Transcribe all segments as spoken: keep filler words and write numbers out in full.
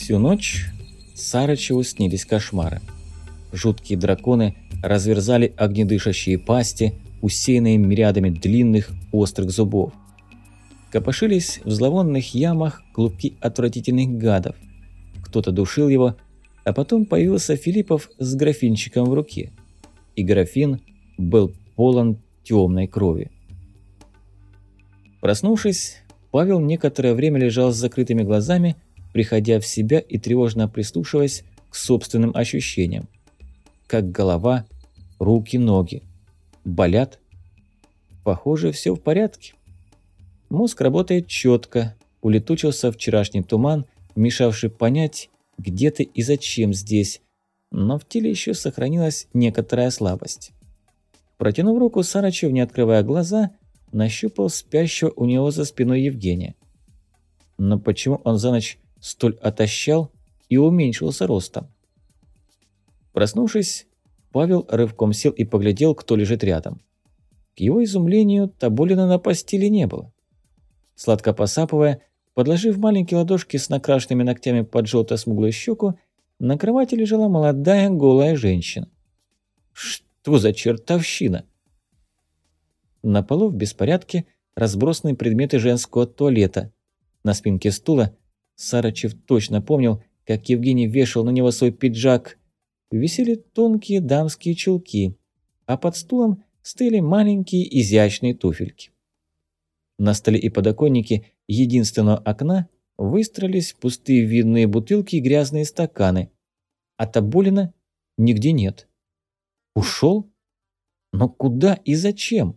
Всю ночь Сарычеву снились кошмары. Жуткие драконы разверзали огнедышащие пасти, усеянные мириадами длинных острых зубов. Копошились в зловонных ямах клубки отвратительных гадов. Кто-то душил его, а потом появился Филиппов с графинчиком в руке. И графин был полон темной крови. Проснувшись, Павел некоторое время лежал с закрытыми глазами, приходя в себя и тревожно прислушиваясь к собственным ощущениям. Как голова, руки, ноги. Болят? Похоже, все в порядке. Мозг работает четко, улетучился вчерашний туман, мешавший понять, где ты и зачем здесь, но в теле еще сохранилась некоторая слабость. Протянув руку, Сарычев, не открывая глаза, нащупал спящего у него за спиной Евгения. Но почему он за ночь столь отощал и уменьшился ростом? Проснувшись, Павел рывком сел и поглядел, кто лежит рядом. К его изумлению, Тоболина на постели не было. Сладко посапывая, подложив маленькие ладошки с накрашенными ногтями под желто-смуглую щеку, на кровати лежала молодая голая женщина. Что за чертовщина? На полу в беспорядке разбросаны предметы женского туалета. На спинке стула Сарычев точно помнил, как Евгений вешал на него свой пиджак. Висели тонкие дамские чулки, а под стулом стояли маленькие изящные туфельки. На столе и подоконнике единственного окна выстроились пустые винные бутылки и грязные стаканы, а Тоболина нигде нет. Ушел? Но куда и зачем?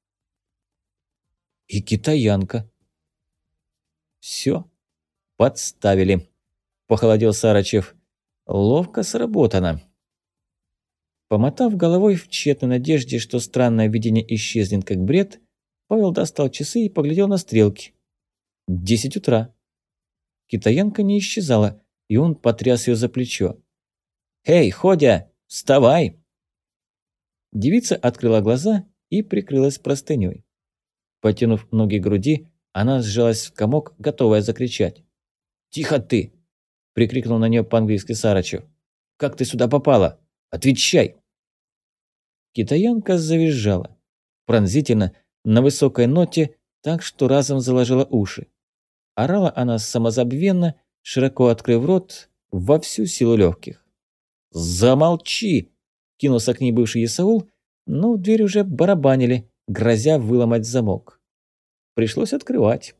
И китаянка. Все, подставили. Похолодел Сарычев. Ловко сработано. Помотав головой в тщетной надежде, что странное видение исчезнет как бред, Павел достал часы и поглядел на стрелки. Десять утра. Китаянка не исчезала, и он потряс ее за плечо. «Эй, Ходя, вставай!» Девица открыла глаза и прикрылась простыней. Потянув ноги к груди, она сжалась в комок, готовая закричать. «Тихо ты!» – прикрикнул на нее по-английски Сарычев. «Как ты сюда попала? Отвечай!» Китаянка завизжала. Пронзительно, на высокой ноте, так что разом заложила уши. Орала она самозабвенно, широко открыв рот, во всю силу легких. «Замолчи!» – кинулся к ней бывший Исаул, но в дверь уже барабанили, грозя выломать замок. Пришлось открывать.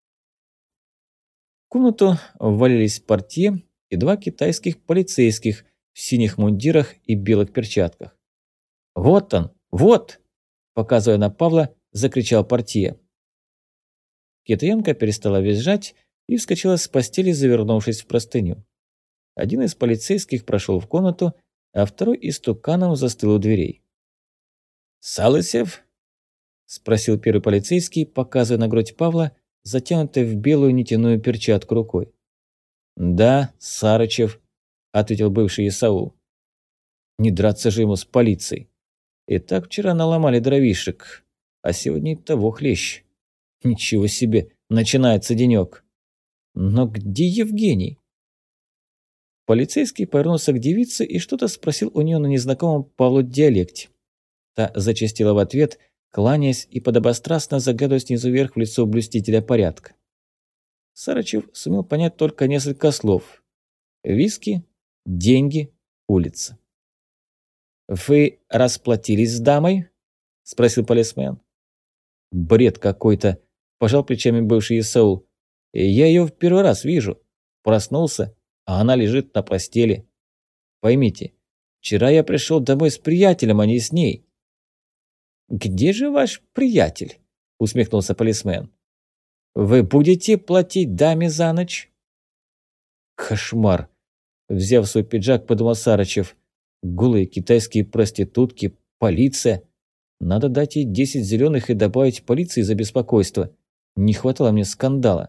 В комнату ввалились портье и два китайских полицейских в синих мундирах и белых перчатках. «Вот он, вот!» – показывая на Павла, закричал портье. Китаянка перестала визжать и вскочила с постели, завернувшись в простыню. Один из полицейских прошел в комнату, а второй истуканом застыл у дверей. «Салысев?» – спросил первый полицейский, показывая на грудь Павла, затянутой в белую нитяную перчатку рукой. «Да, Сарычев», – ответил бывший Исаул. «Не драться же ему с полицией. И так вчера наломали дровишек, а сегодня и того хлещ. Ничего себе, начинается денек. Но где Евгений?» Полицейский повернулся к девице и что-то спросил у нее на незнакомом Павлу диалекте. Та зачастила в ответ, кланяясь и подобострастно заглядывая снизу вверх в лицо блюстителя порядка. Сарычев сумел понять только несколько слов. Виски, деньги, улица. «Вы расплатились с дамой?» – спросил полисмен. «Бред какой-то», – пожал плечами бывший Исаул. «Я ее в первый раз вижу. Проснулся, а она лежит на постели. Поймите, вчера я пришел домой с приятелем, а не с ней». «Где же ваш приятель?» – усмехнулся полисмен. «Вы будете платить даме за ночь?» «Кошмар!» – взяв свой пиджак, подумал Сарычев. «Голые китайские проститутки, полиция. Надо дать ей десять зеленых и добавить полиции за беспокойство. Не хватало мне скандала».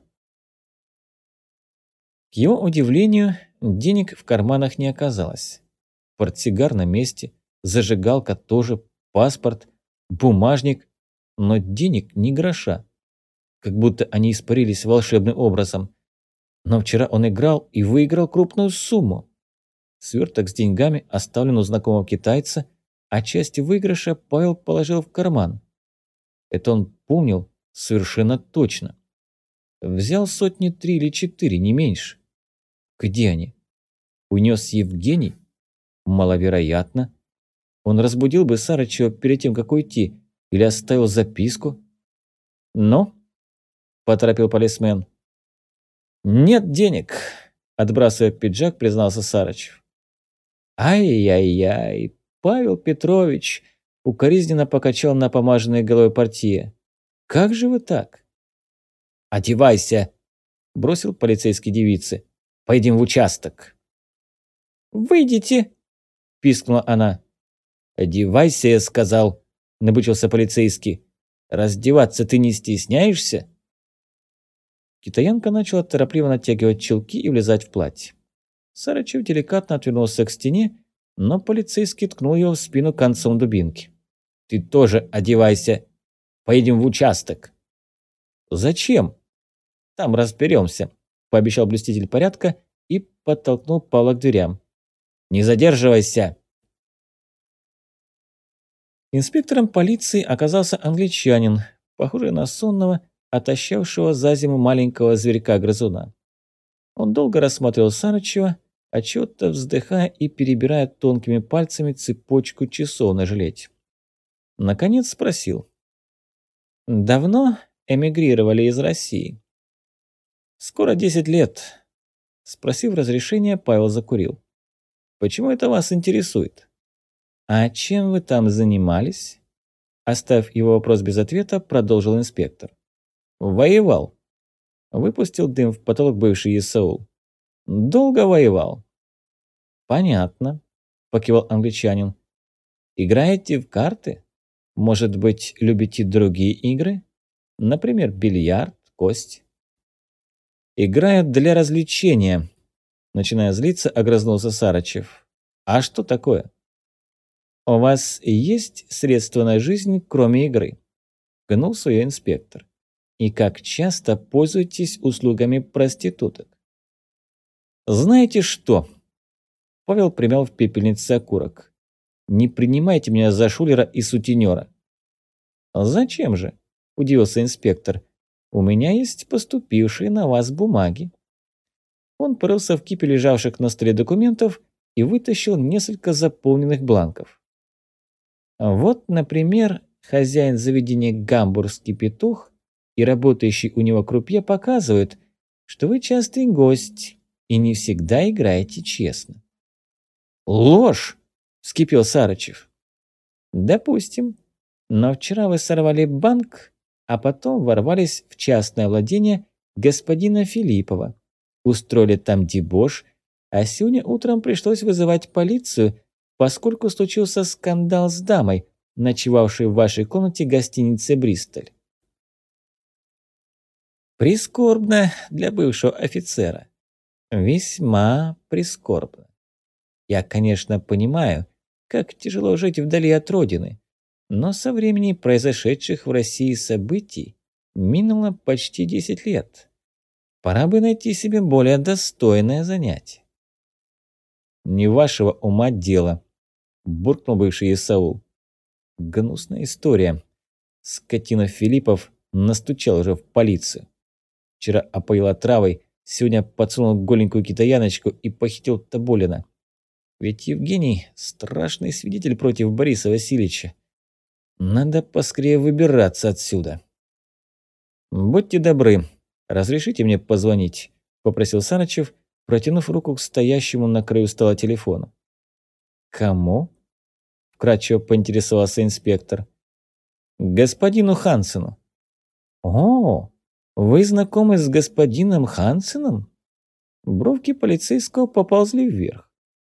К его удивлению, денег в карманах не оказалось. Портсигар на месте, зажигалка тоже, паспорт, бумажник, но денег ни гроша. Как будто они испарились волшебным образом. Но вчера он играл и выиграл крупную сумму. Сверток с деньгами оставлен у знакомого китайца, а часть выигрыша Павел положил в карман. Это он помнил совершенно точно. Взял сотни три или четыре, не меньше. Где они? Унес Евгений? Маловероятно. Он разбудил бы Сарычева перед тем, как уйти, или оставил записку. «Ну?» – поторопил полисмен. «Нет денег», – отбрасывая пиджак, признался Сарычев. «Ай-яй-яй, Павел Петрович!» – укоризненно покачал напомаженной головой портье. «Как же вы так?» «Одевайся!» – бросил полицейский девице. «Поедем в участок». «Выйдите!» – пискнула она. «Одевайся, я сказал», – набычился полицейский. «Раздеваться ты не стесняешься?» Китаянка начала торопливо натягивать чулки и влезать в платье. Сарычев деликатно отвернулся к стене, но полицейский ткнул его в спину концом дубинки. «Ты тоже одевайся. Поедем в участок». «Зачем?» «Там разберемся», – пообещал блюститель порядка и подтолкнул Павла к дверям. «Не задерживайся!» Инспектором полиции оказался англичанин, похожий на сонного, отощавшего за зиму маленького зверька-грызуна. Он долго рассматривал Сарычева, отчего-то вздыхая и перебирая тонкими пальцами цепочку часов на жилете. Наконец спросил. «Давно эмигрировали из России?» «Скоро десять лет». Спросив разрешения, Павел закурил. «Почему это вас интересует?» «А чем вы там занимались?» Оставив его вопрос без ответа, продолжил инспектор. «Воевал». Выпустил дым в потолок бывший Исаул. «Долго воевал?» «Понятно», – покивал англичанин. «Играете в карты? Может быть, любите другие игры? Например, бильярд, кость?» «Играют для развлечения», – начиная злиться, огрызнулся Сарычев. «А что такое?» «У вас есть средства на жизнь, кроме игры?» – гнул свое инспектор. «И как часто пользуетесь услугами проституток?» «Знаете что?» – Павел примял в пепельнице окурок. «Не принимайте меня за шулера и сутенера». «Зачем же?» – удивился инспектор. «У меня есть поступившие на вас бумаги». Он порылся в кипе лежавших на столе документов и вытащил несколько заполненных бланков. Вот, например, хозяин заведения «Гамбургский петух» и работающий у него крупье показывают, что вы частый гость и не всегда играете честно. «Ложь!» – вскипел Сарычев. «Допустим. Но вчера вы сорвали банк, а потом ворвались в частное владение господина Филиппова, устроили там дебош, а сегодня утром пришлось вызывать полицию, поскольку случился скандал с дамой, ночевавшей в вашей комнате гостиницы «Бристоль». Прискорбно для бывшего офицера. Весьма прискорбно. Я, конечно, понимаю, как тяжело жить вдали от родины, но со времени произошедших в России событий минуло почти десять лет. Пора бы найти себе более достойное занятие. «Не вашего ума дело», – буркнул бывший Исаул. «Гнусная история. Скотина Филиппов настучал уже в полицию. Вчера опоил отравой, сегодня подсунул голенькую китаяночку и похитил Тоболина. Ведь Евгений – страшный свидетель против Бориса Васильевича. Надо поскорее выбираться отсюда». «Будьте добры, разрешите мне позвонить», – попросил Сарычев, протянув руку к стоящему на краю стола телефону. «Кому?» – вкратчиво поинтересовался инспектор. «Господину Хансену». «О, вы знакомы с господином Хансеном?» Бровки полицейского поползли вверх.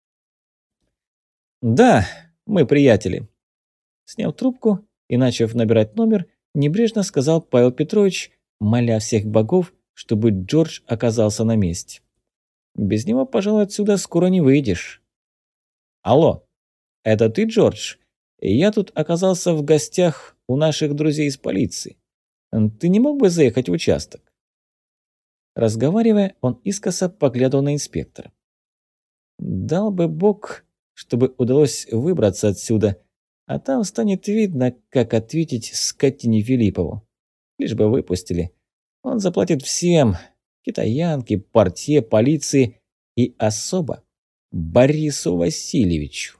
«Да, мы приятели». Сняв трубку и начав набирать номер, небрежно сказал Павел Петрович, моля всех богов, чтобы Джордж оказался на месте. «Без него, пожалуй, отсюда скоро не выйдешь». «Алло, это ты, Джордж? Я тут оказался в гостях у наших друзей из полиции. Ты не мог бы заехать в участок?» Разговаривая, он искоса поглядывал на инспектора. Дал бы Бог, чтобы удалось выбраться отсюда, а там станет видно, как ответить скотине Филиппову. Лишь бы выпустили. Он заплатит всем – китаянке, портье, полиции и особо Борису Васильевичу.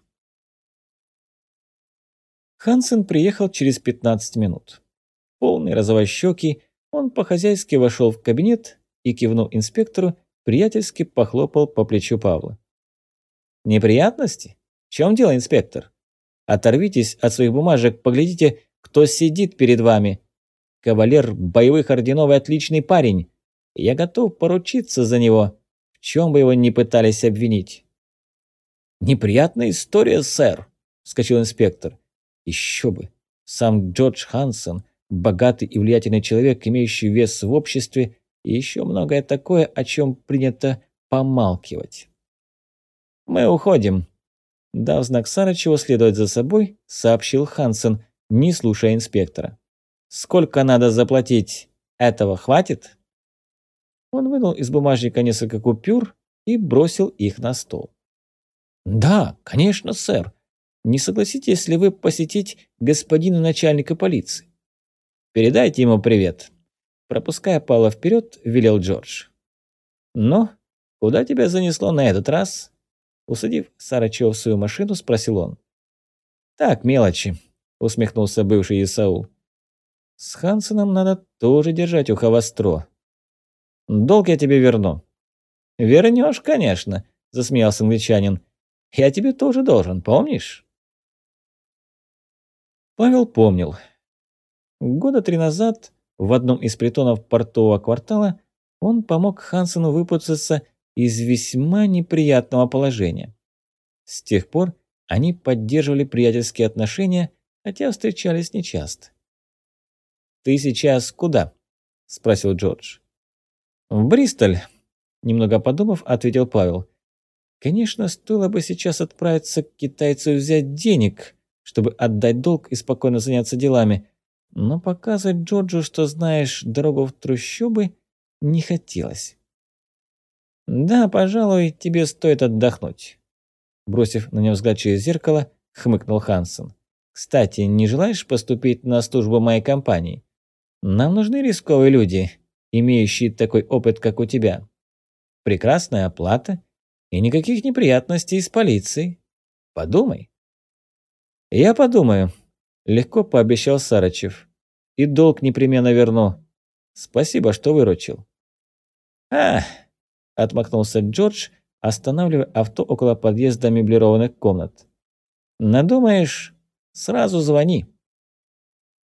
Хансен приехал через пятнадцать минут. Полный розовощёкий, он по-хозяйски вошел в кабинет и, кивнув инспектору, приятельски похлопал по плечу Павла. «Неприятности? В чем дело, инспектор? Оторвитесь от своих бумажек, поглядите, кто сидит перед вами. Кавалер боевых орденов и отличный парень. Я готов поручиться за него, в чем бы его ни пытались обвинить». «Неприятная история, сэр», – вскочил инспектор. «Еще бы. Сам Джордж Хансен, богатый и влиятельный человек, имеющий вес в обществе, и еще многое такое, о чем принято помалкивать». «Мы уходим», – дав знак Сарычеву следовать за собой, сообщил Хансен, не слушая инспектора. «Сколько надо заплатить? Этого хватит?» Он вынул из бумажника несколько купюр и бросил их на стол. «Да, конечно, сэр. Не согласитесь ли вы посетить господина начальника полиции? Передайте ему привет». Пропуская Павла вперед, велел Джордж. «Ну, куда тебя занесло на этот раз?» Усадив Сарычева в свою машину, спросил он. «Так, мелочи», – усмехнулся бывший Исаул. «С Хансеном надо тоже держать ухо востро. Долг я тебе верну». «Вернешь, конечно», – засмеялся англичанин. «Я тебе тоже должен, помнишь?» Павел помнил. Года три назад в одном из притонов портового квартала он помог Хансену выпутаться из весьма неприятного положения. С тех пор они поддерживали приятельские отношения, хотя встречались нечасто. «Ты сейчас куда?» – спросил Джордж. «В Бристоль», – немного подумав, ответил Павел. «Конечно, стоило бы сейчас отправиться к китайцу и взять денег, чтобы отдать долг и спокойно заняться делами, но показывать Джорджу, что знаешь дорогу в трущобы, не хотелось». «Да, пожалуй, тебе стоит отдохнуть», – бросив на него взгляд через зеркало, хмыкнул Хансен. «Кстати, не желаешь поступить на службу моей компании? Нам нужны рисковые люди, имеющие такой опыт, как у тебя. Прекрасная оплата и никаких неприятностей с полицией. Подумай». «Я подумаю», – легко пообещал Сарычев. «И долг непременно верну. Спасибо, что выручил». «Ах!» – отмахнулся Джордж, останавливая авто около подъезда меблированных комнат. «Надумаешь, сразу звони».